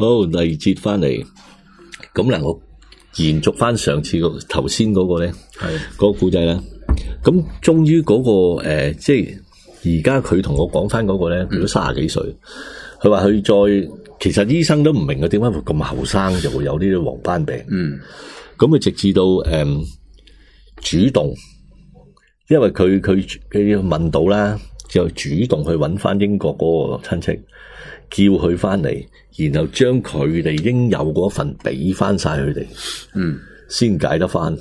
好，第二節翻嚟，咁嗱，我延續翻上次頭先嗰個咧，係嗰個故仔啦。咁終於嗰個即係而家佢同我講翻嗰個咧，佢都30幾歲，佢話佢再其實醫生都唔明佢點解會咁後生就會有呢啲黃斑病。咁佢直至到主動，因為佢問到啦，就主動去揾翻英國嗰個親戚，叫佢翻嚟，然後將佢哋應有嗰份俾翻晒佢哋，先解得翻。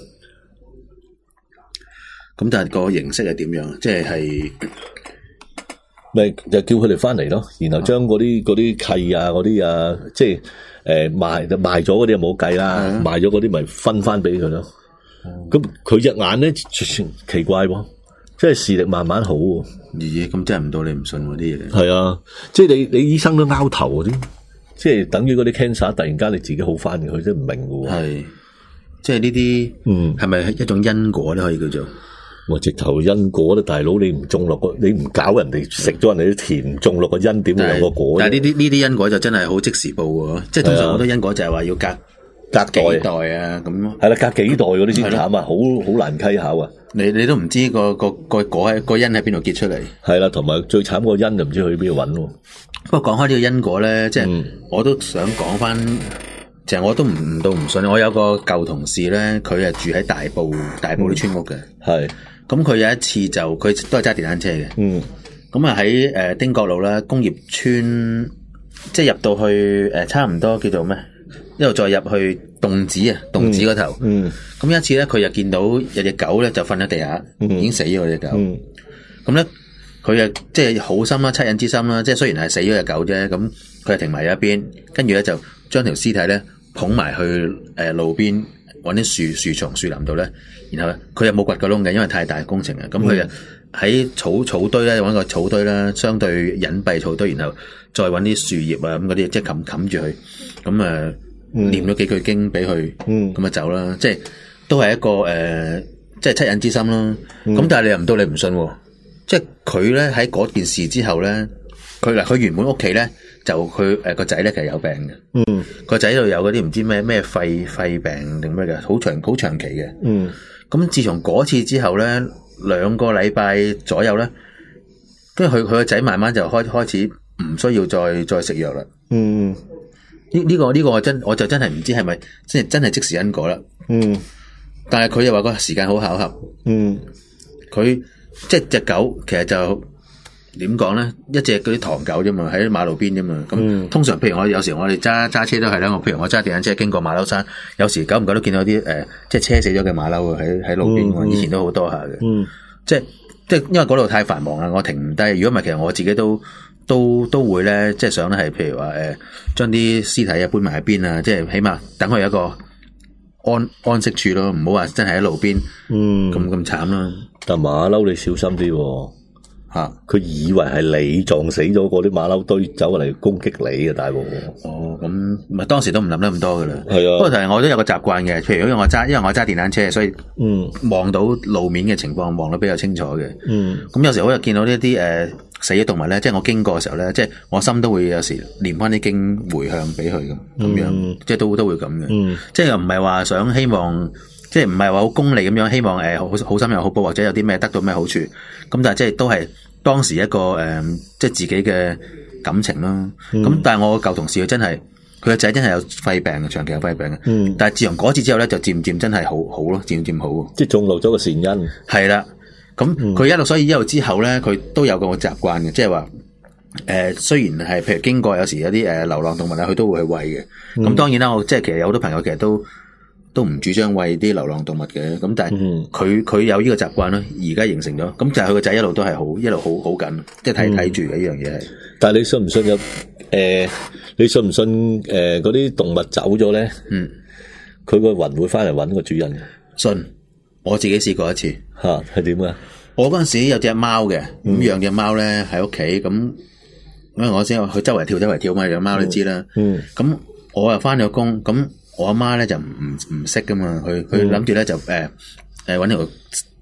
咁但係個形式係點樣？即係咪就叫佢哋翻嚟咯，然後將嗰啲契啊嗰啲啊，即係賣咗嗰啲就冇計啦，賣咗嗰啲咪分翻俾佢咯。咁佢隻眼咧奇怪喎，即係視力慢慢好喎。 咦？咁真係唔到你唔信嗰啲嘢。 係啊，即係你醫生都拗頭嗰啲，即係等於嗰啲 cancer 突然間你自己好翻嘅，佢都唔明嘅喎。 係，即係呢啲，係咪一種因果咧？可以叫做。 我直頭因果咧，大佬你唔種落個，你唔搞人哋食咗人哋啲田，種落個因點會有個果？ 但係呢啲因果就真係好即時報喎，即係通常好多因果就係話要隔幾代啊咁。係啦，隔幾代嗰啲先慘啊，好難稽考啊！你都唔知個因喺邊度結出嚟。係啦，同埋最慘個因就唔知去邊度揾喎。不過講開呢個因果咧，即係我都想講翻，其實我都唔信。我有個舊同事咧，佢係住喺大埔啲村屋嘅，係。咁佢有一次佢都係揸電單車嘅，咁啊喺丁角路啦，工業村，即係入到去差唔多叫做咩，一路再入去洞子嗰頭，咁有一次咧，佢又見到有隻狗咧就瞓喺地下，已經死咗隻狗，咁咧佢又即係好心啦，惻隱之心啦，即係雖然係死咗隻狗啫，咁佢就停埋咗一邊，跟住咧就將條屍體咧捧埋去路邊。搵啲樹叢樹林度咧，然後佢又冇掘個窿嘅，因為太大工程啊。咁佢就喺草堆咧，搵個草堆啦，相對隱蔽草堆，然後再搵啲樹葉啊咁嗰啲，即係冚住佢。咁念咗幾句經俾佢，咁啊走啦。即係都係一個即係惻隱之心啦。咁但係你又唔到你唔信，即係佢咧喺嗰件事之後咧，佢原本屋企咧。就佢個仔咧其實有病嘅，個仔度有嗰啲唔知咩肺病定咩嘅，好長期嘅。咁自從嗰次之後咧，2個禮拜左右咧，跟住佢個仔慢慢就開始唔需要再食藥啦。呢個我就真係唔知係咪真係即時因果啦。但係佢又話個時間好巧合。佢即係隻狗其實就。點講咧？一隻嗰啲唐狗啫嘛，喺馬路邊啫嘛。咁通常，譬如有時我哋揸車都係啦。譬如我揸電單車經過馬騮山，有時久唔久都見到啲即係車死咗嘅馬騮喺路邊。以前都好多下嘅。即係因為嗰度太繁忙啦，我停唔低。如果唔係，其實我自己都會咧，即係想咧係譬如話將啲屍體搬埋喺邊啊，即係起碼等佢有一個安息處咯，唔好話真係喺路邊咁慘啦。但馬騮你小心啲喎。佢以為係你撞死咗嗰啲馬騮堆走嚟攻擊你啊，大鑊！咁咪當時都唔諗得咁多噶啦。係啊，不過我都有個習慣嘅，譬如因為我揸電單車，所以望到路面嘅情況望得比較清楚嘅。咁有時我又見到呢啲死咗動物咧，即係我經過嘅時候咧，即係我心都會有時念翻啲經回向俾佢咁樣，即係都會咁嘅。即係又唔係話想希望。即係唔係話好功利咁樣，希望好心有好報，或者有啲咩得到咩好處，咁但係即係都係當時一個即係自己嘅感情啦。咁但係我個舊同事佢佢個仔真係有肺病，長期有肺病嘅。但係自從嗰次之後咧，就漸漸真係好咯，漸漸好。即係種落咗個善因。係啦，咁佢所以一路之後咧，佢都有個習慣嘅，即係話雖然係譬如經過有時有啲流浪動物咧，佢都會去餵嘅。咁當然啦，我即係其實有好多朋友其實都唔主張餵啲流浪動物嘅，咁但係佢有呢個習慣啦，而家形成咗，咁就係佢個仔一路都係一路好緊，即係睇住嘅呢樣嘢係。但係你信唔信你信唔信嗰啲動物走咗咧？佢個魂會翻嚟搵個主人？信，我自己試過一次。係點啊？我嗰陣時有隻貓嘅，咁養隻貓咧喺屋企，咁因為我先佢周圍跳嘛，養貓你知啦。咁我又翻咗工，咁。我阿媽咧就唔識噶嘛，佢諗住咧就搵條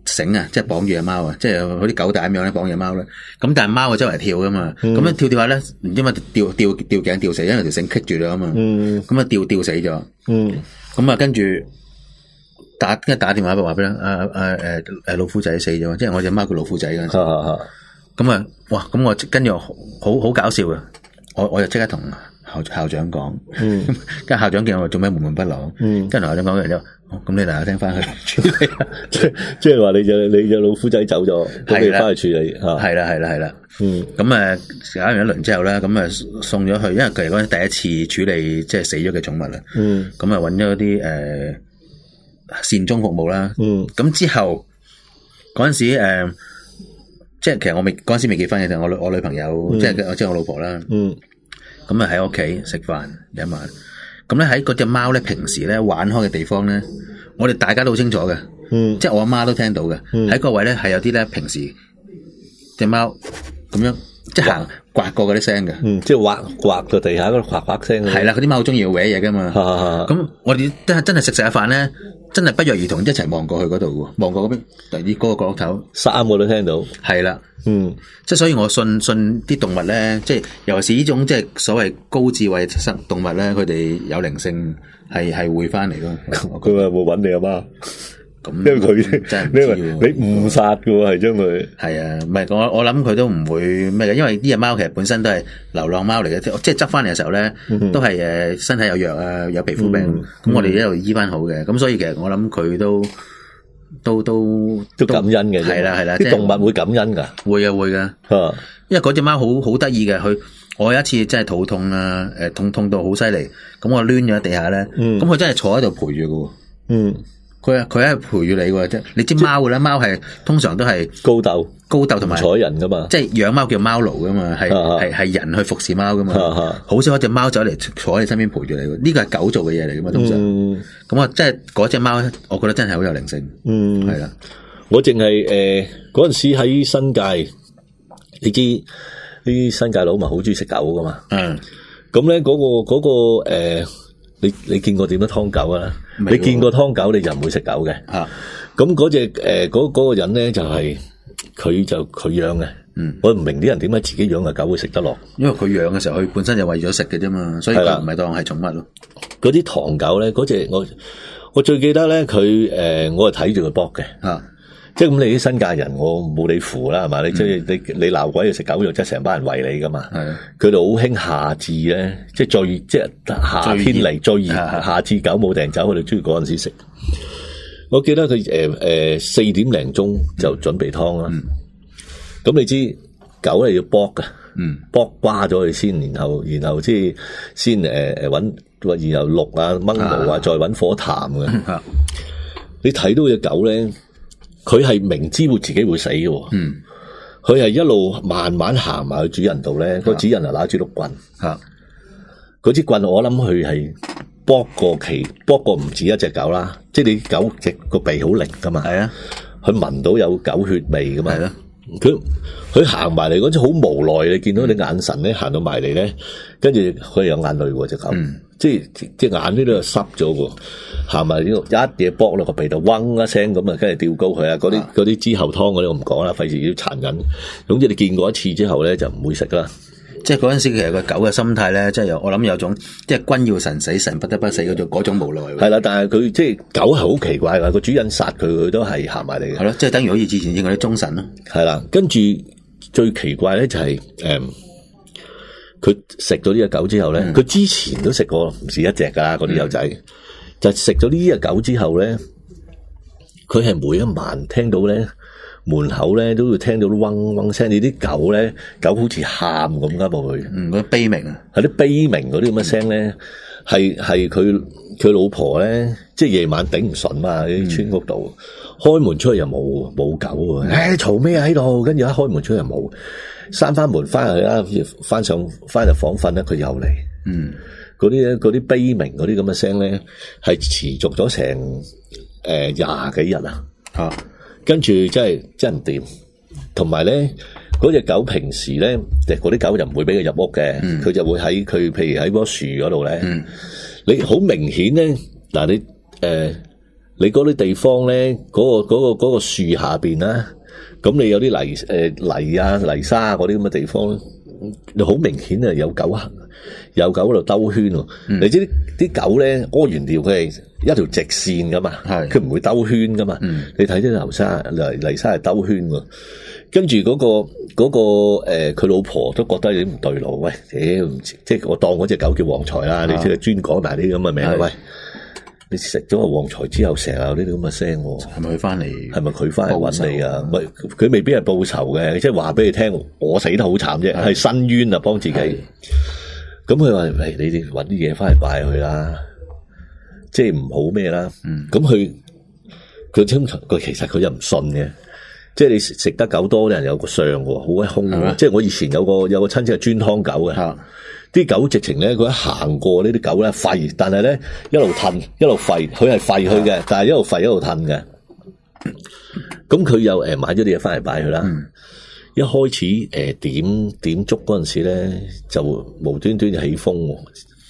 繩啊，即係綁住隻貓啊，即係好啲狗帶咁樣咧綁住隻貓咧。咁但係貓啊周圍跳噶嘛，咁樣跳跳下咧，唔知乜吊頸吊死，因為條繩棘住咗啊嘛。咁啊吊死咗。咁啊跟住打電話話俾佢，老虎仔死咗，即係我隻貓叫老虎仔嗰陣時。咁啊，哇！咁我跟住好搞笑嘅，我就即刻同校長講，跟住校長見我做咩悶悶不樂，跟住校長講完之後，咁你大家聽翻去處理， 即係話你隻老虎仔走咗，咁你翻去處理吓， 係啦，咁搞完一輪之後咧，咁送咗去，因為佢係嗰陣第一次處理即係死咗嘅寵物啦，咁揾咗啲善終服務啦，咁之後嗰陣時即係其實我嗰陣時未結婚嘅，就我女朋友，即係我老婆啦。咁啊喺屋企食飯有一晚，咁咧喺嗰隻貓咧平時咧玩開嘅地方咧，我哋大家都好清楚嘅。即係我阿媽都聽到嘅。喺個位咧係有啲咧平時隻貓咁樣即係行刮過嗰啲聲嘅。即係刮個地下嗰度刮聲。 係啦，嗰啲貓好中意搲嘢噶嘛。咁我哋真係食下飯咧。真係不約而同一齊望過去嗰度喎，望過嗰邊第啲嗰個角落頭 ，3個都聽到。係啦，即係所以我信啲動物咧，即係尤其是呢種即係所謂高智慧生動物咧，佢哋有靈性係會翻嚟咯。 佢話會揾你阿媽， 咁因為佢真係唔知喎， 你誤殺嘅喎，係將佢係啊，唔係我諗佢都唔會咩嘅，因為呢隻貓其實本身都係流浪貓嚟嘅，即係執翻嚟嘅時候咧，都係身體有藥啊，有皮膚病，咁我哋一路醫翻好嘅，咁所以其實我諗佢都感恩嘅， 係啦， 啲動物會感恩噶， 會噶，因為嗰隻貓好得意嘅，我有一次真係肚痛啊，痛到好犀利，咁我攣咗喺地下咧，咁佢真係坐喺度陪住嘅，佢係陪住你嘅啫，你知貓嘅咧，貓係通常都係高鬥同埋睬人噶嘛， 即係養貓叫貓奴噶嘛，係人去服侍貓噶嘛，好少一隻貓走嚟坐喺你身邊陪住你，呢個係狗做嘅嘢嚟噶嘛，通常，咁啊，即係嗰隻貓，我覺得真係好有靈性，係啦， 我淨係嗰陣時喺新界，你知啲新界佬咪好中意食狗噶嘛，咁咧嗰個你見過點樣劏狗啊？你見過劏狗你就唔會食狗嘅。咁嗰隻嗰個人咧就係佢養嘅。我唔明啲人點解自己養嘅狗會食得落。 因為佢養嘅時候，佢本身就為咗食嘅啫嘛，所以佢唔係當係寵物咯。 嗰啲唐狗咧，嗰隻我最記得咧，佢我係睇住佢搏嘅。即係咁，你啲新界人，我冇你符啦，係嘛？你即係你鬧鬼要食狗肉，即係成班人圍你噶嘛？佢哋好興夏至咧，即係即係夏天嚟最熱，夏至狗冇訂走，佢哋中意嗰陣時食。我記得佢4點零鐘就準備湯啦。咁你知狗係要剝噶，剝瓜咗佢先，然後即係先搵，然後淥啊掹毛啊，再搵火痰嘅。你睇到隻狗咧？佢係明知會自己會死嘅，佢係一路慢慢行埋去主人度咧，個主人就拿住碌棍，嗰支棍我諗佢係剝過唔止一隻狗啦，即係你狗隻個鼻好靈噶嘛，佢聞到有狗血味噶嘛，佢行埋嚟嗰陣好無奈，你見到你眼神咧行到埋嚟咧，跟住佢有眼淚喎隻狗，即係隻眼呢度濕咗喎。行埋呢度一嘢剝落個鼻度，嗡一聲咁啊，跟住吊高佢啊！嗰啲之後湯嗰啲我唔講啦，費事要殘忍。總之你見過一次之後咧，就唔會食啦。即係嗰陣時，其實個狗嘅心態咧，即係我諗有種即係君要神死，神不得不死嗰種無奈。係啦，但係佢即係狗係好奇怪噶，個主人殺佢，佢都係行埋嚟嘅。係咯，即係等於好似之前應嗰啲忠臣咯。係啦，跟住最奇怪咧就係佢食咗呢隻狗之後咧，佢之前都食過唔止一隻噶啦，嗰啲友仔。就食咗呢隻狗之後咧，佢係每一晚聽到咧門口咧都會聽到啲嗡嗡聲，你啲狗咧狗好似喊咁噶噃佢，嗰啲悲鳴啊，係啲悲鳴嗰啲咁嘅聲咧，係佢老婆咧，即係夜晚頂唔順嘛，喺村屋度開門出去又冇狗啊，嘈咩喺度？跟住一開門出去又冇，閂翻門翻去啦，翻入房瞓咧，佢又嚟，嗰啲悲鳴嗰啲咁嘅聲咧，係持續咗成20幾日啊！跟住真唔掂，同埋咧嗰隻狗平時咧，嗰啲狗就唔會俾佢入屋嘅，佢就會喺佢譬如喺棵樹嗰度咧，你好明顯咧嗱， 你嗰啲地方咧，嗰個樹下邊啦，咁你有啲泥啊、泥沙啊嗰啲咁嘅地方，你好明顯係有狗行，有狗喺度兜圈喎。你知啲狗咧屙完尿佢係一條直線噶嘛，佢唔會兜圈噶嘛。你睇啲泥沙係兜圈喎。跟住嗰個佢老婆都覺得有啲唔對路，喂，即係我當嗰隻狗叫旺財啦，你即係專講埋啲咁嘅名，喂，你食咗個旺財之後，成日有呢啲咁嘅聲， 係咪佢翻嚟？ 係咪佢翻嚟揾你啊？唔係，佢未必係報仇嘅，即係話俾你聽，我死得好慘啫，係申冤啊，幫自己。咁佢話：喂，你哋揾啲嘢翻嚟拜佢啦，即係唔好咩啦。咁佢其實佢又唔信嘅。即係你食得狗多啲人有個相喎，好鬼兇喎。即係我以前有個親戚係專劏狗嘅，啲狗直情咧，佢一行過呢啲狗咧吠，但係咧一路褪一路吠，佢係吠佢嘅，但係一路吠一路褪嘅。咁佢又買咗啲嘢翻嚟擺佢啦。一開始點燭嗰陣時咧，就無端端就起風喎。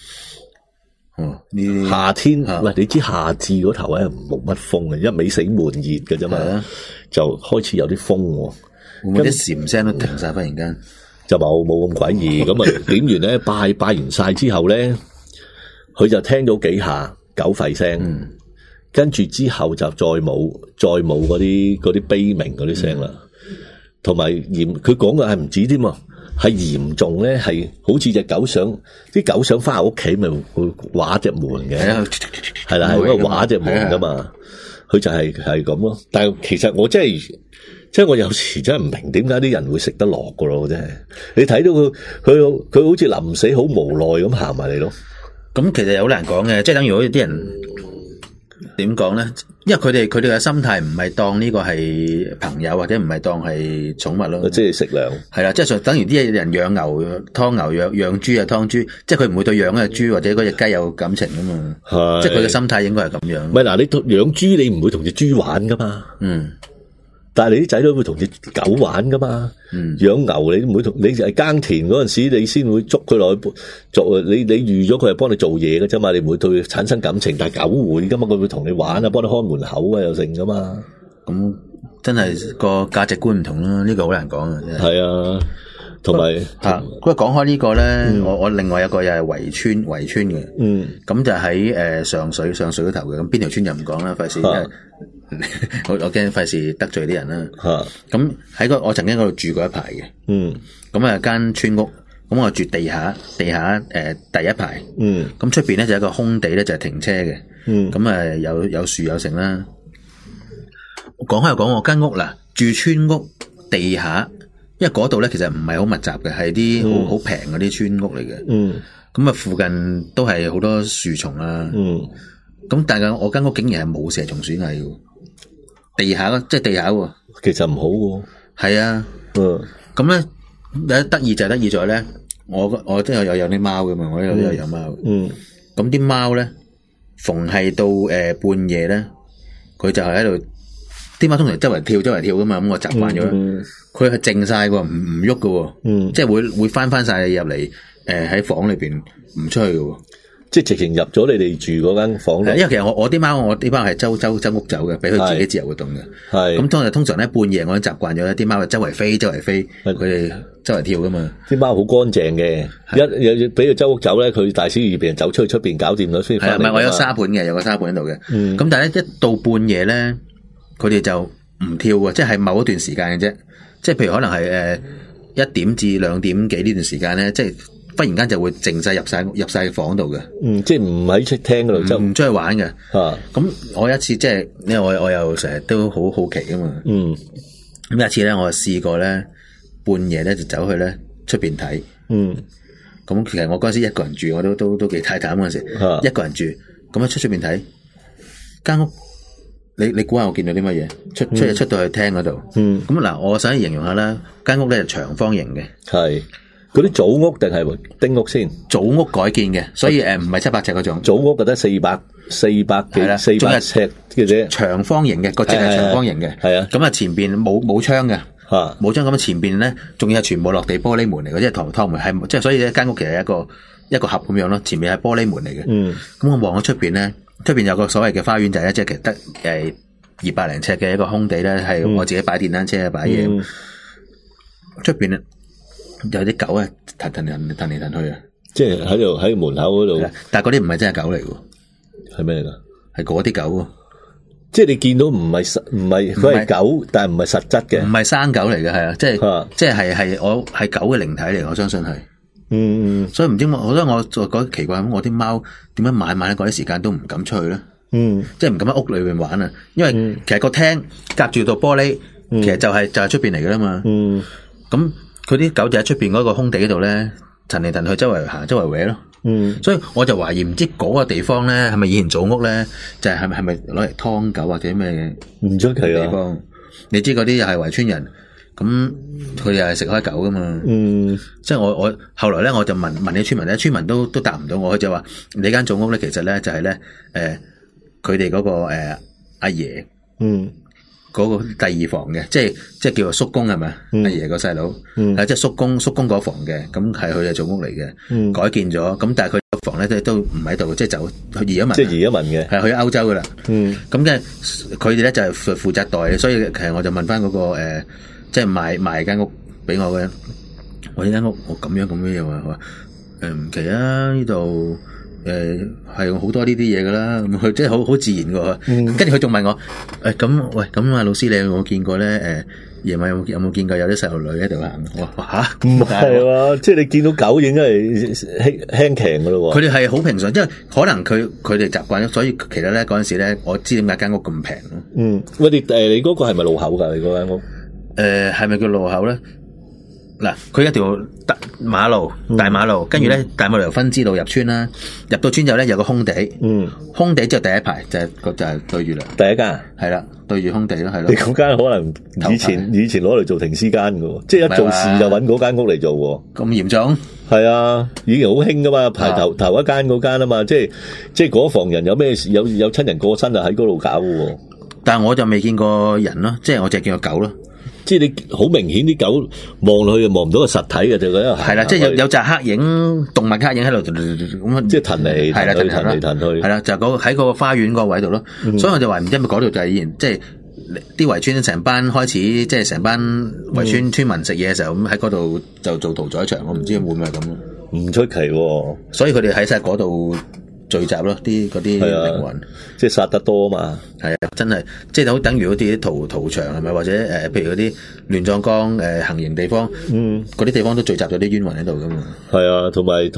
夏天喂，你知夏至嗰頭咧冇乜風嘅，一味死悶熱嘅啫嘛，就開始有啲風喎， 咁啲蟬聲都停晒，忽然間就冇咁詭異。咁啊點完咧拜完晒之後咧，佢就聽到幾下狗吠聲，跟住之後就再冇嗰啲悲鳴嗰啲聲啦，同埋佢講嘅係唔止添啊。係嚴重咧，係好似隻狗啲狗想翻屋企，咪會畫隻門嘅，係啦，係嗰個畫隻門噶嘛。佢就係咁咯。但係其實我即係我有時真係唔明點解啲人會食得落噶咯，真係。你睇到佢好似臨死好無奈咁行埋嚟咯。 咁其實有好難講嘅，即係等於好似啲人點講咧？因為佢哋嘅心態唔係當呢個係朋友，或者唔係當係寵物咯， 即係食糧。係啦，即係等於啲人養牛劏牛，養豬啊劏豬，即係佢唔會對養嗰隻豬或者嗰隻雞有感情噶嘛。係，即係佢嘅心態應該係咁樣。 唔係嗱，你養豬你唔會同隻豬玩噶嘛。但係你啲仔女會同隻狗玩噶嘛？養牛你唔會同，你係耕田嗰陣時，你先會捉佢落去做。你預咗佢係幫你做嘢嘅啫嘛，你唔會對佢產生感情。但係狗會噶嘛，佢會同你玩啊，幫你開門口啊，又成噶嘛。咁真係個價值觀唔同啦，呢個好難講啊。 係啊，同埋不過講開呢個咧，我另外有個又係圍村嘅。咁就喺上水嗰頭嘅。咁邊條村就唔講啦，費事。我驚費事得罪啲人啦。咁喺我曾經嗰度住過一排嘅。咁啊間村屋，咁我住地下第一排。咁出邊咧就有一個空地咧，就係停車嘅。咁啊有樹有成啦。講開又講，我間屋嗱，住村屋地下，因為嗰度咧其實唔係好密集嘅，係啲好平嗰啲村屋嚟嘅。咁啊附近都係好多樹叢啦。咁但係我間屋竟然係冇蛇蟲鼠蟻嘅。地下即係地下喎， 其實唔好喎。係啊，咁咧有得意就係得意在咧，我都有啲貓嘅嘛，我都有貓。咁啲貓咧，逢係到半夜咧，佢就係喺度，啲貓通常周圍跳噶嘛，咁我習慣咗，佢係靜晒嘅，唔喐嘅，即係會翻晒入嚟，喺房裏邊唔出去嘅。 即係直情入咗你哋住嗰間房度。 因為其實我啲貓係周屋走嘅，俾佢自己自由活動嘅。係咁通常咧半夜我都習慣咗，啲貓周圍飛，佢哋周圍跳噶嘛。啲貓好乾淨嘅，一俾佢周屋走咧，佢大小二便走出去出邊搞掂咗先翻嚟。 係咪我有沙盤嘅，有個沙盤喺度嘅。咁但係咧一到半夜咧，佢哋就唔跳嘅，即係某一段時間嘅啫。即係譬如可能係1點至2點幾呢段時間咧，即係。忽然間就會靜晒入晒房度嘅， 即係唔喺出廳嗰度就唔出去玩嘅。咁我有一次即係，因為我又成日都好好奇噶嘛。咁有一次咧，我試過咧半夜咧就走去咧出邊睇。咁其實我嗰陣時一個人住，我都幾太淡嗰陣時，一個人住。咁樣出邊睇間屋，你估下我見到啲乜嘢？出到去廳嗰度。咁嗱，我想形容下啦，間屋咧係長方形嘅。係。 嗰啲祖屋定係丁屋先？ 祖屋改建嘅，所以唔係700尺嗰種。 祖屋覺得400幾400尺嘅啫， 長方形嘅，個正係長方形嘅。係啊，咁啊前邊冇窗嘅，冇窗咁啊前邊咧，仲要係全部落地玻璃門嚟嘅，即係趟門係，即係所以咧間屋其實係一個盒咁樣咯，前面係玻璃門嚟嘅。咁我望咗出邊咧， 出邊有個所謂嘅花園仔咧，即係其實得200零尺嘅一個空地咧，係我自己擺電單車擺嘢。出邊有啲狗啊，騰嚟騰去啊，即係喺門口嗰度。 但係嗰啲唔係真係狗嚟嘅， 係咩嚟㗎？ 係嗰啲狗喎。即係你見到唔係佢係狗，但係唔係實質嘅， 唔係生狗嚟嘅，係啊，即係我係狗嘅靈體嚟，我相信係。所以唔知我就覺得奇怪，咁我啲貓點解晚嗰啲時間都唔敢出去咧？即係唔敢喺屋裏邊玩啊，因為其實個廳隔住道玻璃，其實就係出邊嚟噶啦嘛。咁佢啲狗就喺出邊嗰個空地嗰度咧，騰嚟騰去，周圍行，周圍搲咯。所以我就懷疑唔知嗰個地方咧係咪以前祖屋咧，就係咪攞嚟劏狗或者咩？唔出奇啊！地方你知嗰啲又係圍村人，咁佢又係食開狗噶嘛？即係我後來咧我就問啲村民咧，村民都答唔到我，佢就話你間祖屋咧其實咧就係咧佢哋嗰個阿爺嗰個第二房嘅，即係叫做叔公係咪？阿爺個細佬係即係叔公嗰房嘅，咁係佢嘅祖屋嚟嘅，改建咗，咁但係佢個房咧都唔喺度，即係走去移咗民，即係移咗民嘅，係去歐洲噶啦。咁即係佢哋咧就係負責代，所以其實我就問翻嗰個即係賣間屋俾我嘅，我呢間屋我咁樣嘢話唔奇啊，呢度係用好多呢啲嘢噶啦，咁佢即係好自然噶。跟住佢仲問我咁啊老師你有冇見過咧？夜晚有冇見過有啲細路女喺度行？我話吓，唔係啊，即係你見到狗應該係輕騎噶咯。佢哋係好平常，因為可能佢哋習慣咗，所以其實咧嗰陣時咧，我知點解間屋咁平咯。 喂，你嗰個係咪路口噶？你嗰間屋係咪叫路口咧？嗱，佢一條大馬路，跟住咧大馬路由分支路入村啦，入到村之後咧有個空地，空地之後第一排就係對住啦，第一間係啦，對住空地咯，係咯。你嗰間可能以前攞嚟做停屍間噶，即係一做事就揾嗰間屋嚟做喎。咁嚴重？係啊，以前好興噶嘛，排頭一間嗰間啊嘛，即係嗰房人有咩事有親人過身啊喺嗰度搞噶。但係我就未見過人咯，即係我淨係見過狗咯。即係你好明顯啲狗望落去就望唔到個實體嘅，就嗰一係啦，即係有隻黑影，動物黑影喺度咁，即係騰嚟騰去，係啦，就喺嗰個花園嗰個位度咯。所以我就話唔知係咪嗰度就係以前即係啲圍村成班開始，即係成班圍村村民食嘢嘅時候，咁喺嗰度就做屠宰場。我唔知會唔會係咁咯，唔出奇喎。所以佢哋喺晒嗰度聚集咯，嗰啲靈魂，即係殺得多啊嘛。係啊，真係即係好等於嗰啲屠場係咪？或者譬如嗰啲亂葬崗行刑地方，嗰啲地方都聚集咗啲冤魂喺度噶嘛。係啊，同埋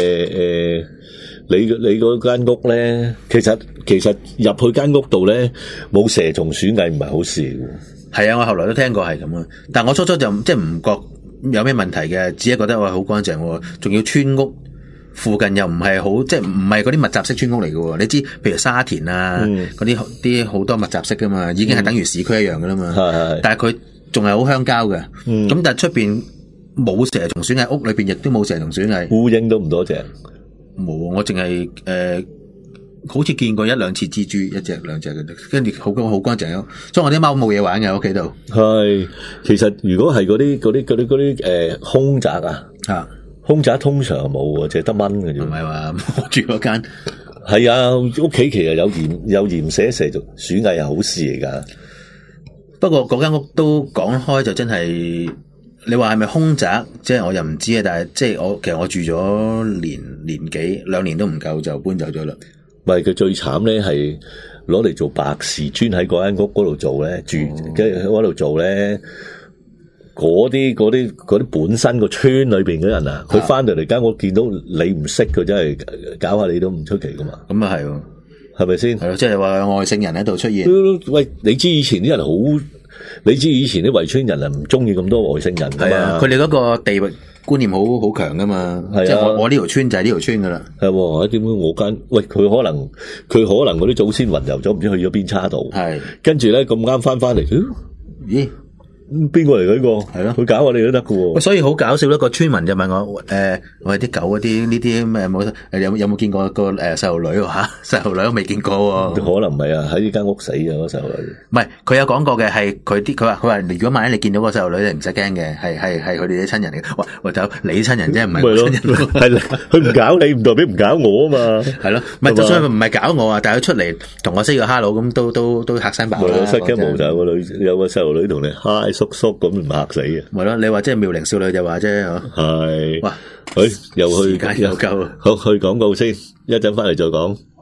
你嗰間屋咧，其實入去間屋度咧冇蛇蟲鼠蟻唔係好事嘅。係啊，我後來都聽過係咁啊，但我初初就即係唔覺有咩問題嘅，只係覺得好乾淨，仲要村屋。附近又唔係好，即係唔係嗰啲密集式村屋嚟嘅。你知，譬如沙田啊，嗰啲好多密集式噶嘛，已經係等於市區一樣噶啦嘛。但係佢仲係好鄉郊嘅。咁但係出邊冇蛇蟲鼠蟻，屋裏邊亦都冇蛇蟲鼠蟻。烏蠅都唔多隻。冇，我淨係好似見過一兩次蜘蛛，一隻兩隻嘅，跟住好乾淨咯。所以我啲貓冇嘢玩嘅屋企度。係，其實如果係嗰啲空宅啊。空宅通常冇喎，淨係得蚊嘅啫。唔係話我住嗰間係啊，屋企其實有鹽蛇蛇鼠蟻係好事嚟噶。不過嗰間屋都講開就真係，你話係咪空宅？即係我又唔知啊。但係即係其實我住咗年幾2年都唔夠就搬走咗啦。唔係佢最慘咧，係攞嚟做白事，專喺嗰間屋嗰度做咧，住跟住喺嗰度做咧。嗰啲本身個村裏邊嘅人啊，佢翻到嚟間屋見到你唔識佢，真係搞下你都唔出奇噶嘛。咁啊係，係咪先？係咯，即係話外星人喺度出現。喂，你知以前啲人你知以前啲圍村人啊唔中意咁多外星人噶嘛？佢哋嗰個地域觀念好強噶嘛。係啊，即係我呢條村就係呢條村噶啦。係喎，點解我間？喂，佢可能嗰啲祖先魂遊咗，唔知去咗邊叉度。係，跟住咧咁啱翻嚟，咦？ 邊個嚟嘅呢個？ 係咯， 佢搞我哋都得嘅喎。 所以好搞笑，一個村民就問我，我哋啲狗嗰啲呢啲咩冇有冇見過個細路女喎嚇？細路女都未見過喎。 可能唔係啊，喺呢間屋死嘅嗰細路女。 唔係，佢有講過嘅係佢話如果萬一你見到個細路女，你唔使驚嘅，係佢哋啲親人嚟嘅。喂，就你親人啫，唔係我親人。 係佢唔搞你，唔代表唔搞我啊嘛。 係咯，唔係就算佢唔係搞我啊，但係佢出嚟同我 say 個 hello 咁都嚇聲爆啦。 失驚無就有個女有個細路女同你嗨叔叔咁唔嚇死嘅。 係咯，你話即係妙齡少女就話啫嗬。 係。 哇， 又去時間又夠。 好，去廣告先，一陣翻嚟再講。